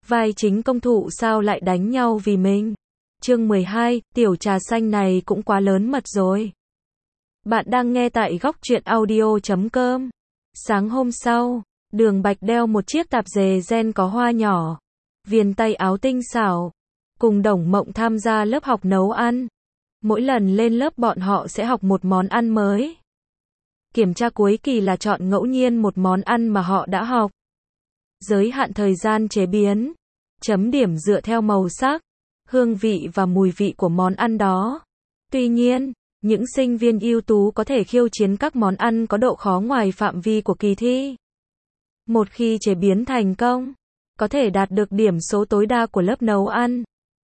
Vai chính công thụ sao lại đánh nhau vì mình? Chương 12, tiểu trà xanh này cũng quá lớn mật rồi. Bạn đang nghe tại góc truyện audio.com. Sáng hôm sau, Đường Bạch đeo một chiếc tạp dề ren có hoa nhỏ, viền tay áo tinh xảo, cùng Đồng Mộng tham gia lớp học nấu ăn. Mỗi lần lên lớp bọn họ sẽ học một món ăn mới. Kiểm tra cuối kỳ là chọn ngẫu nhiên một món ăn mà họ đã học. Giới hạn thời gian chế biến, chấm điểm dựa theo màu sắc, hương vị và mùi vị của món ăn đó. Tuy nhiên, những sinh viên ưu tú có thể khiêu chiến các món ăn có độ khó ngoài phạm vi của kỳ thi. Một khi chế biến thành công, có thể đạt được điểm số tối đa của lớp nấu ăn.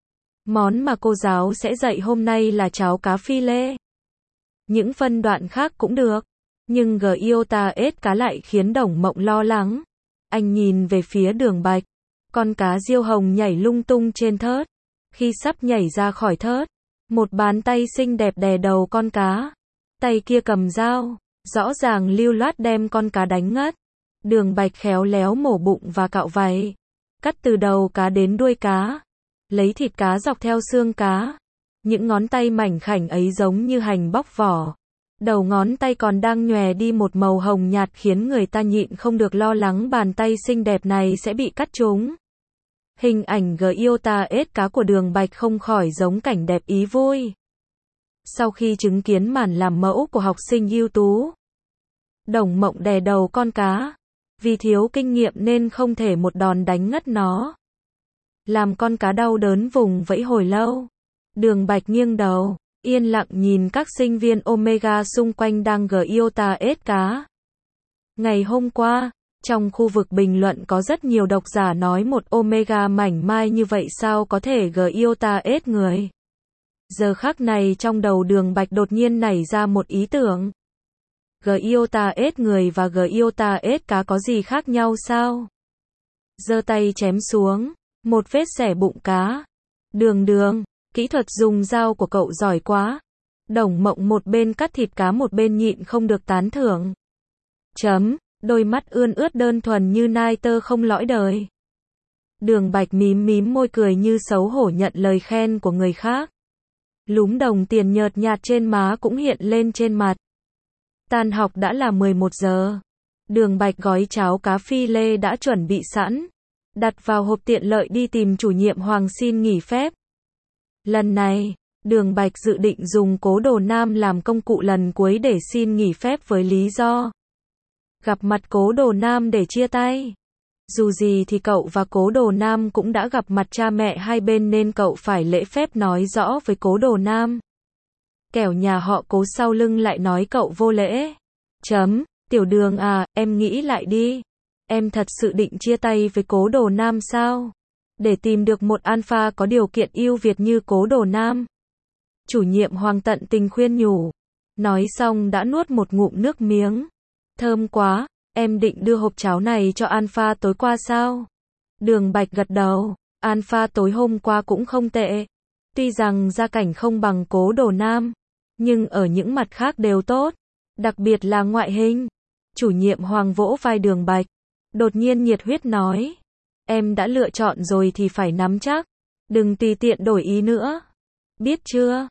Món mà cô giáo sẽ dạy hôm nay là cháo cá phi lê. Những phân đoạn khác cũng được, nhưng Gyota ếch cá lại khiến Đồng Mộng lo lắng. Anh nhìn về phía Đường Bạch, con cá diêu hồng nhảy lung tung trên thớt. Khi sắp nhảy ra khỏi thớt, một bàn tay xinh đẹp đè đầu con cá. Tay kia cầm dao, rõ ràng lưu loát đem con cá đánh ngất. Đường Bạch khéo léo mổ bụng và cạo vảy, cắt từ đầu cá đến đuôi cá, lấy thịt cá dọc theo xương cá. Những ngón tay mảnh khảnh ấy giống như hành bóc vỏ. Đầu ngón tay còn đang nhòe đi một màu hồng nhạt khiến người ta nhịn không được lo lắng bàn tay xinh đẹp này sẽ bị cắt trúng. Hình ảnh Gyota ếch cá của Đường Bạch không khỏi giống cảnh đẹp ý vui. Sau khi chứng kiến màn làm mẫu của học sinh ưu tú, Đồng Mộng đè đầu con cá. Vì thiếu kinh nghiệm nên không thể một đòn đánh ngất nó, làm con cá đau đớn vùng vẫy hồi lâu. Đường Bạch nghiêng đầu, yên lặng nhìn các sinh viên Omega xung quanh đang Gyota ếch cá. Ngày hôm qua, trong khu vực bình luận có rất nhiều độc giả nói một Omega mảnh mai như vậy sao có thể Gyota ếch người. Giờ khắc này trong đầu Đường Bạch đột nhiên nảy ra một ý tưởng. Gyota ếch người và Gyota ếch cá có gì khác nhau sao? Giơ tay chém xuống, một vết xẻ bụng cá. Đường, kỹ thuật dùng dao của cậu giỏi quá. Đồng Mộng một bên cắt thịt cá một bên nhịn không được tán thưởng. Đôi mắt ươn ướt đơn thuần như nai tơ không lõi đời. Đường Bạch mím môi cười như xấu hổ nhận lời khen của người khác. Lúm đồng tiền nhợt nhạt trên má cũng hiện lên trên mặt. Tan học đã là 11 giờ. Đường Bạch gói cháo cá phi lê đã chuẩn bị sẵn, đặt vào hộp tiện lợi đi tìm chủ nhiệm Hoàng xin nghỉ phép. Lần này, Đường Bạch dự định dùng Cố Đồ Nam làm công cụ lần cuối để xin nghỉ phép với lý do gặp mặt Cố Đồ Nam để chia tay. Dù gì thì cậu và Cố Đồ Nam cũng đã gặp mặt cha mẹ hai bên nên cậu phải lễ phép nói rõ với Cố Đồ Nam. Kẻo nhà họ Cố sau lưng lại nói cậu vô lễ. Tiểu Đường à, em nghĩ lại đi. Em thật sự định chia tay với Cố Đồ Nam sao? Để tìm được một alpha có điều kiện ưu việt như Cố Đồ Nam. Chủ nhiệm Hoàng tận tình khuyên nhủ. Nói xong đã nuốt một ngụm nước miếng. Thơm quá, em định đưa hộp cháo này cho alpha tối qua sao? Đường Bạch gật đầu. Alpha tối hôm qua cũng không tệ. Tuy rằng gia cảnh không bằng Cố Đồ Nam, nhưng ở những mặt khác đều tốt, đặc biệt là ngoại hình. Chủ nhiệm Hoàng vỗ vai Đường Bạch, đột nhiên nhiệt huyết nói, em đã lựa chọn rồi thì phải nắm chắc, đừng tùy tiện đổi ý nữa. Biết chưa?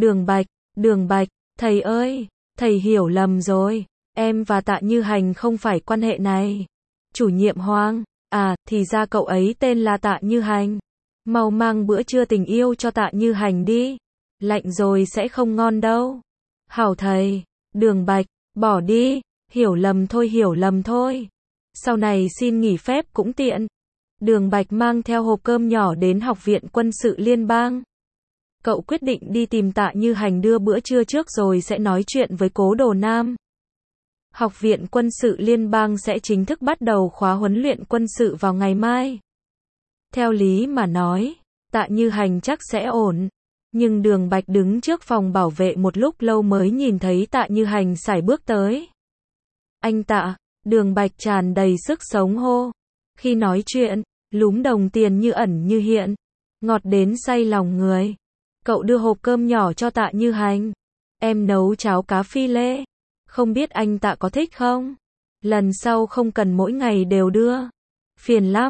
Đường Bạch, thầy ơi, thầy hiểu lầm rồi, em và Tạ Như Hành không phải quan hệ này. Chủ nhiệm Hoàng, à, thì ra cậu ấy tên là Tạ Như Hành. Mau mang bữa trưa tình yêu cho Tạ Như Hành đi, lạnh rồi sẽ không ngon đâu. Hảo thầy. Đường Bạch, bỏ đi, hiểu lầm thôi. Sau này xin nghỉ phép cũng tiện. Đường Bạch mang theo hộp cơm nhỏ đến Học viện Quân sự Liên bang. Cậu quyết định đi tìm Tạ Như Hành đưa bữa trưa trước rồi sẽ nói chuyện với Cố Đồ Nam. Học viện Quân sự Liên bang sẽ chính thức bắt đầu khóa huấn luyện quân sự vào ngày mai. Theo lý mà nói, Tạ Như Hành chắc sẽ ổn. Nhưng Đường Bạch đứng trước phòng bảo vệ một lúc lâu mới nhìn thấy Tạ Như Hành sải bước tới. Anh Tạ, Đường Bạch tràn đầy sức sống hô. Khi nói chuyện, lúm đồng tiền như ẩn như hiện, ngọt đến say lòng người. Cậu đưa hộp cơm nhỏ cho Tạ Như Hành. Em nấu cháo cá phi lê. Không biết anh Tạ có thích không? Lần sau không cần mỗi ngày đều đưa. Phiền lắm.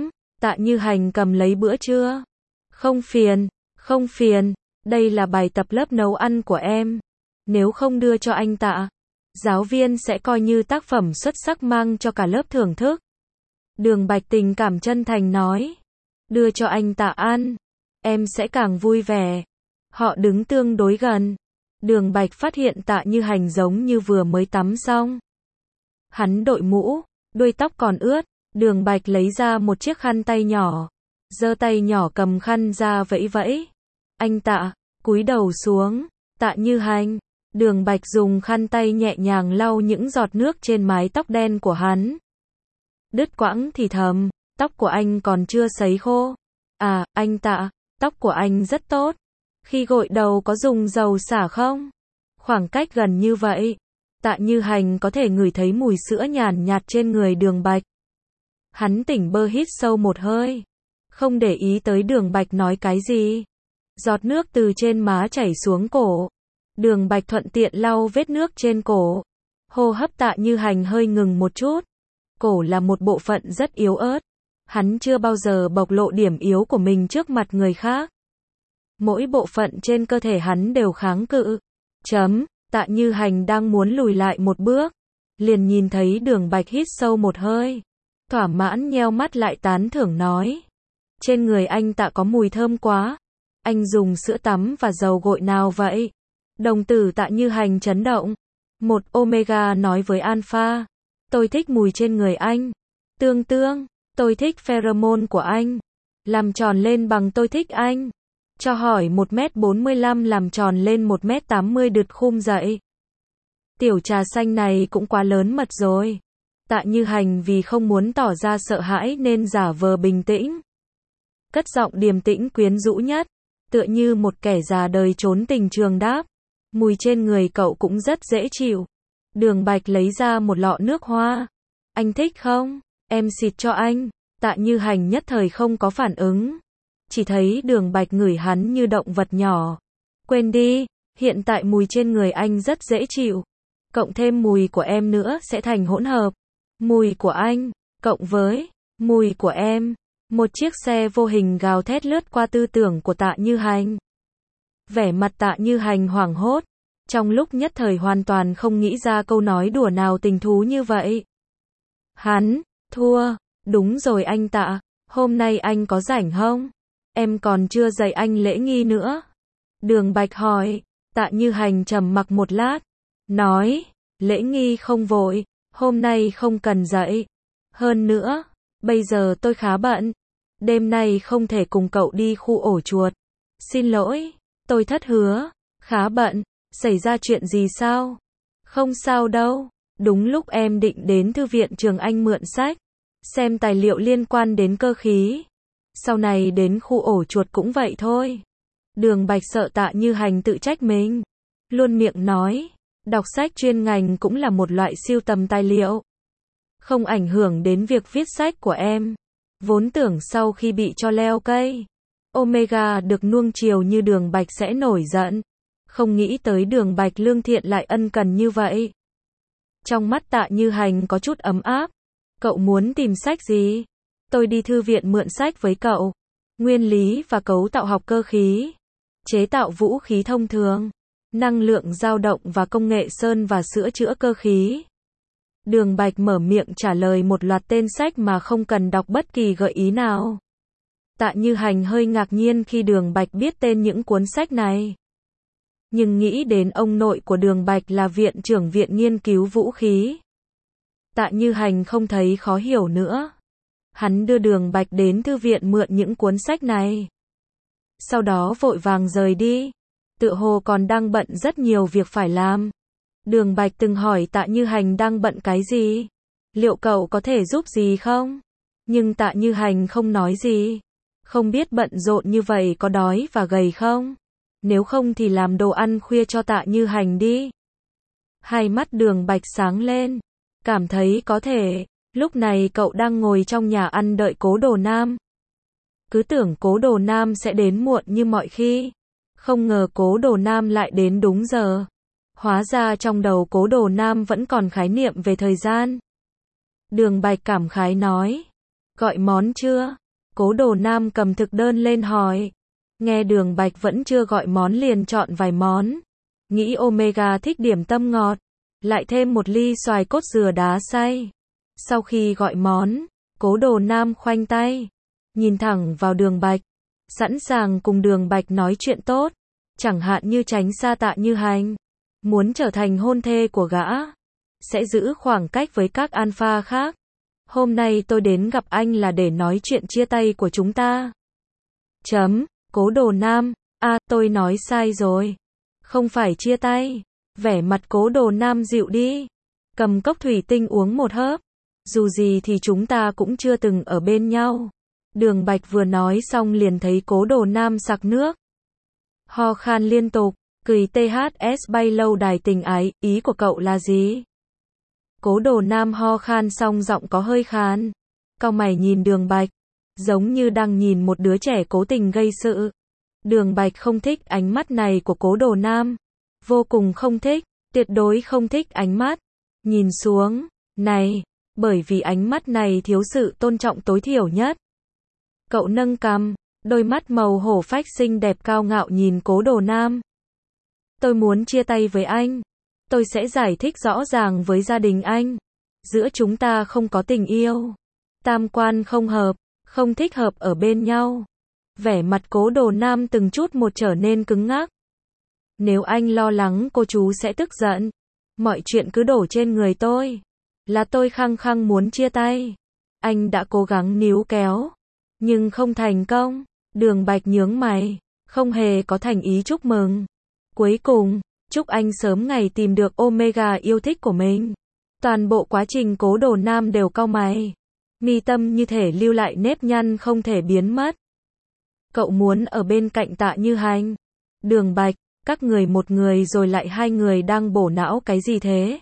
Tạ Như Hành cầm lấy bữa trưa. Không phiền, không phiền, đây là bài tập lớp nấu ăn của em. Nếu không đưa cho anh Tạ, giáo viên sẽ coi như tác phẩm xuất sắc mang cho cả lớp thưởng thức. Đường Bạch tình cảm chân thành nói. Đưa cho anh Tạ ăn, em sẽ càng vui vẻ. Họ đứng tương đối gần. Đường Bạch phát hiện Tạ Như Hành giống như vừa mới tắm xong. Hắn đội mũ, đuôi tóc còn ướt. Đường Bạch lấy ra một chiếc khăn tay nhỏ. Giơ tay nhỏ cầm khăn ra vẫy vẫy. Anh Tạ, cúi đầu xuống. Tạ Như Hành. Đường Bạch dùng khăn tay nhẹ nhàng lau những giọt nước trên mái tóc đen của hắn. Đứt quãng thì thầm, tóc của anh còn chưa sấy khô. À, anh Tạ, tóc của anh rất tốt. Khi gội đầu có dùng dầu xả không? Khoảng cách gần như vậy, Tạ Như Hành có thể ngửi thấy mùi sữa nhàn nhạt trên người Đường Bạch. Hắn tỉnh bơ hít sâu một hơi, không để ý tới Đường Bạch nói cái gì. Giọt nước từ trên má chảy xuống cổ. Đường Bạch thuận tiện lau vết nước trên cổ. Hô hấp Tạ Như Hành hơi ngừng một chút. Cổ là một bộ phận rất yếu ớt. Hắn chưa bao giờ bộc lộ điểm yếu của mình trước mặt người khác. Mỗi bộ phận trên cơ thể hắn đều kháng cự. Tạ Như Hành đang muốn lùi lại một bước, liền nhìn thấy Đường Bạch hít sâu một hơi, thỏa mãn nheo mắt lại tán thưởng nói. Trên người anh Tạ có mùi thơm quá. Anh dùng sữa tắm và dầu gội nào vậy? Đồng tử Tạ Như Hành chấn động. Một Omega nói với Alpha. Tôi thích mùi trên người anh. Tương tương, tôi thích pheromone của anh. Làm tròn lên bằng tôi thích anh. Cho hỏi 1m45 làm tròn lên 1m80 đứt khum dậy. Tiểu trà xanh này cũng quá lớn mật rồi. Tạ Như Hành vì không muốn tỏ ra sợ hãi nên giả vờ bình tĩnh. Cất giọng điềm tĩnh quyến rũ nhất, tựa như một kẻ già đời trốn tình trường đáp. Mùi trên người cậu cũng rất dễ chịu. Đường Bạch lấy ra một lọ nước hoa. Anh thích không? Em xịt cho anh. Tạ Như Hành nhất thời không có phản ứng. Chỉ thấy Đường Bạch ngửi hắn như động vật nhỏ. Quên đi, hiện tại mùi trên người anh rất dễ chịu. Cộng thêm mùi của em nữa sẽ thành hỗn hợp. Mùi của anh, cộng với mùi của em. Một chiếc xe vô hình gào thét lướt qua tư tưởng của Tạ Như Hành. Vẻ mặt Tạ Như Hành hoảng hốt. Trong lúc nhất thời hoàn toàn không nghĩ ra câu nói đùa nào tình thú như vậy. Hắn, thua. Đúng rồi anh Tạ, hôm nay anh có rảnh không? Em còn chưa dạy anh lễ nghi nữa. Đường Bạch hỏi. Tạ Như Hành trầm mặc một lát. Nói, lễ nghi không vội, hôm nay không cần dạy. Hơn nữa, bây giờ tôi khá bận. Đêm nay không thể cùng cậu đi khu ổ chuột. Xin lỗi, tôi thất hứa. Khá bận, xảy ra chuyện gì sao? Không sao đâu, đúng lúc em định đến thư viện trường Anh mượn sách, xem tài liệu liên quan đến cơ khí. Sau này đến khu ổ chuột cũng vậy thôi. Đường Bạch sợ Tạ Như Hành tự trách mình. Luôn miệng nói, đọc sách chuyên ngành cũng là một loại sưu tầm tài liệu. Không ảnh hưởng đến việc viết sách của em. Vốn tưởng sau khi bị cho leo cây Omega được nuông chiều như Đường Bạch sẽ nổi giận. Không nghĩ tới Đường Bạch lương thiện lại ân cần như vậy. Trong mắt Tạ Như Hành có chút ấm áp. Cậu muốn tìm sách gì? Tôi đi thư viện mượn sách với cậu. Nguyên lý và cấu tạo học cơ khí. Chế tạo vũ khí thông thường. Năng lượng dao động và công nghệ sơn và sửa chữa cơ khí. Đường Bạch mở miệng trả lời một loạt tên sách mà không cần đọc bất kỳ gợi ý nào. Tạ Như Hành hơi ngạc nhiên khi Đường Bạch biết tên những cuốn sách này. Nhưng nghĩ đến ông nội của Đường Bạch là viện trưởng viện nghiên cứu vũ khí. Tạ Như Hành không thấy khó hiểu nữa. Hắn đưa Đường Bạch đến thư viện mượn những cuốn sách này. Sau đó vội vàng rời đi. Tựa hồ còn đang bận rất nhiều việc phải làm. Đường Bạch từng hỏi Tạ Như Hành đang bận cái gì? Liệu cậu có thể giúp gì không? Nhưng Tạ Như Hành không nói gì. Không biết bận rộn như vậy có đói và gầy không? Nếu không thì làm đồ ăn khuya cho Tạ Như Hành đi. Hai mắt Đường Bạch sáng lên. Cảm thấy có thể. Lúc này cậu đang ngồi trong nhà ăn đợi Cố Đồ Nam. Cứ tưởng Cố Đồ Nam sẽ đến muộn như mọi khi. Không ngờ Cố Đồ Nam lại đến đúng giờ. Hóa ra trong đầu Cố Đồ Nam vẫn còn khái niệm về thời gian. Đường Bạch cảm khái nói. Gọi món chưa? Cố Đồ Nam cầm thực đơn lên hỏi. Nghe Đường Bạch vẫn chưa gọi món liền chọn vài món. Nghĩ Omega thích điểm tâm ngọt. Lại thêm một ly xoài cốt dừa đá xay. Sau khi gọi món, Cố Đồ Nam khoanh tay. Nhìn thẳng vào Đường Bạch. Sẵn sàng cùng Đường Bạch nói chuyện tốt. Chẳng hạn như tránh xa Tạ Như Hành. Muốn trở thành hôn thê của gã. Sẽ giữ khoảng cách với các alpha khác. Hôm nay tôi đến gặp anh là để nói chuyện chia tay của chúng ta. Cố Đồ Nam, tôi nói sai rồi. Không phải chia tay. Vẻ mặt Cố Đồ Nam dịu đi. Cầm cốc thủy tinh uống một hớp. Dù gì thì chúng ta cũng chưa từng ở bên nhau. Đường Bạch vừa nói xong liền thấy Cố Đồ Nam sặc nước. Ho khan liên tục, cười THS bay lâu đài tình ái, ý của cậu là gì? Cố Đồ Nam ho khan xong giọng có hơi khàn. Cau mày nhìn Đường Bạch, giống như đang nhìn một đứa trẻ cố tình gây sự. Đường Bạch không thích ánh mắt này của Cố Đồ Nam. Vô cùng không thích, tuyệt đối không thích ánh mắt. Nhìn xuống, này, bởi vì ánh mắt này thiếu sự tôn trọng tối thiểu nhất. Cậu nâng cằm, đôi mắt màu hổ phách xinh đẹp cao ngạo nhìn Cố Đồ Nam. Tôi muốn chia tay với anh. Tôi sẽ giải thích rõ ràng với gia đình anh. Giữa chúng ta không có tình yêu. Tam quan không hợp, không thích hợp ở bên nhau. Vẻ mặt Cố Đồ Nam từng chút một trở nên cứng ngắc. Nếu anh lo lắng cô chú sẽ tức giận, mọi chuyện cứ đổ trên người tôi. Là tôi khăng khăng muốn chia tay. Anh đã cố gắng níu kéo, nhưng không thành công. Đường Bạch nhướng mày, không hề có thành ý chúc mừng. Cuối cùng, chúc anh sớm ngày tìm được Omega yêu thích của mình. Toàn bộ quá trình Cố Đồ Nam đều cau mày. Mi tâm như thể lưu lại nếp nhăn không thể biến mất. Cậu muốn ở bên cạnh Tạ Như Hành. Đường Bạch, các người một người rồi lại hai người đang bổ não cái gì thế?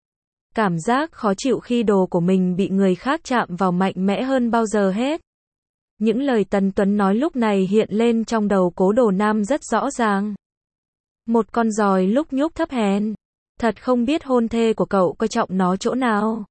Cảm giác khó chịu khi đồ của mình bị người khác chạm vào mạnh mẽ hơn bao giờ hết. Những lời Tần Tuấn nói lúc này hiện lên trong đầu Cố Đồ Nam rất rõ ràng. Một con giòi lúc nhúc thấp hèn. Thật không biết hôn thê của cậu coi trọng nó chỗ nào.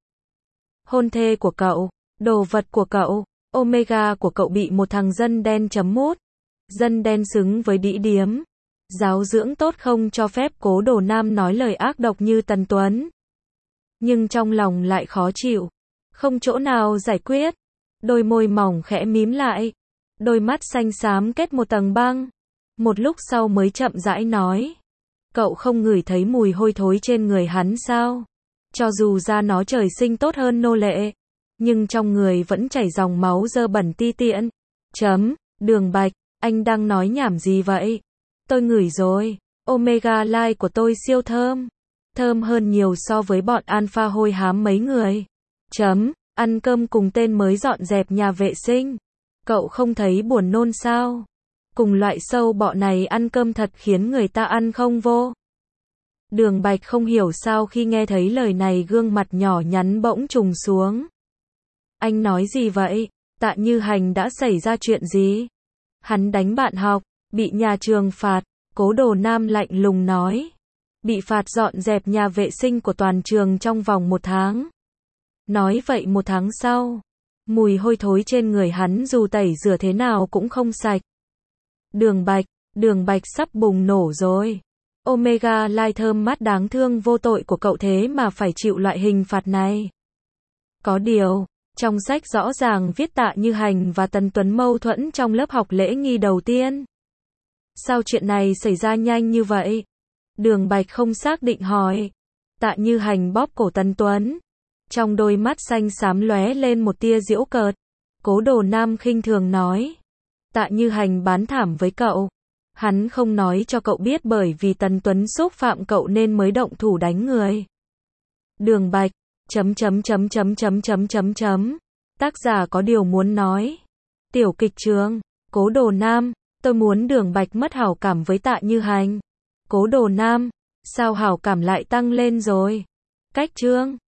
Hôn thê của cậu, đồ vật của cậu, Omega của cậu bị một thằng dân đen chấm mút. Dân đen xứng với đĩ điếm. Giáo dưỡng tốt không cho phép Cố Đồ Nam nói lời ác độc như Tần Tuấn. Nhưng trong lòng lại khó chịu. Không chỗ nào giải quyết. Đôi môi mỏng khẽ mím lại. Đôi mắt xanh xám kết một tầng băng. Một lúc sau mới chậm rãi nói. Cậu không ngửi thấy mùi hôi thối trên người hắn sao? Cho dù da nó trời sinh tốt hơn nô lệ, nhưng trong người vẫn chảy dòng máu dơ bẩn ti tiện. Đường Bạch, anh đang nói nhảm gì vậy? Tôi ngửi rồi. Omega Life của tôi siêu thơm. Thơm hơn nhiều so với bọn alpha hôi hám mấy người. Ăn cơm cùng tên mới dọn dẹp nhà vệ sinh. Cậu không thấy buồn nôn sao? Cùng loại sâu bọ này ăn cơm thật khiến người ta ăn không vô. Đường Bạch không hiểu sao khi nghe thấy lời này gương mặt nhỏ nhắn bỗng trùng xuống. Anh nói gì vậy? Tạ Như Hành đã xảy ra chuyện gì? Hắn đánh bạn học, bị nhà trường phạt. Cố Đồ Nam lạnh lùng nói. Bị phạt dọn dẹp nhà vệ sinh của toàn trường trong vòng 1 tháng. Nói vậy 1 tháng sau, mùi hôi thối trên người hắn dù tẩy rửa thế nào cũng không sạch. Đường Bạch sắp bùng nổ rồi. Omega Life thơm mát đáng thương vô tội của cậu thế mà phải chịu loại hình phạt này. Có điều, trong sách rõ ràng viết Tạ Như Hành và Tần Tuấn mâu thuẫn trong lớp học lễ nghi đầu tiên. Sao chuyện này xảy ra nhanh như vậy? Đường Bạch không xác định hỏi. Tạ Như Hành bóp cổ Tần Tuấn. Trong đôi mắt xanh xám lóe lên một tia giễu cợt. Cố Đồ Nam khinh thường nói. Tạ Như Hành bán thảm với cậu. Hắn không nói cho cậu biết bởi vì Tần Tuấn xúc phạm cậu nên mới động thủ đánh người. Đường Bạch. Tác giả có điều muốn nói. Tiểu kịch trường. Cố Đồ Nam. Tôi muốn Đường Bạch mất hảo cảm với Tạ Như Hành. Cố Đồ Nam. Sao hảo cảm lại tăng lên rồi? Cách chương.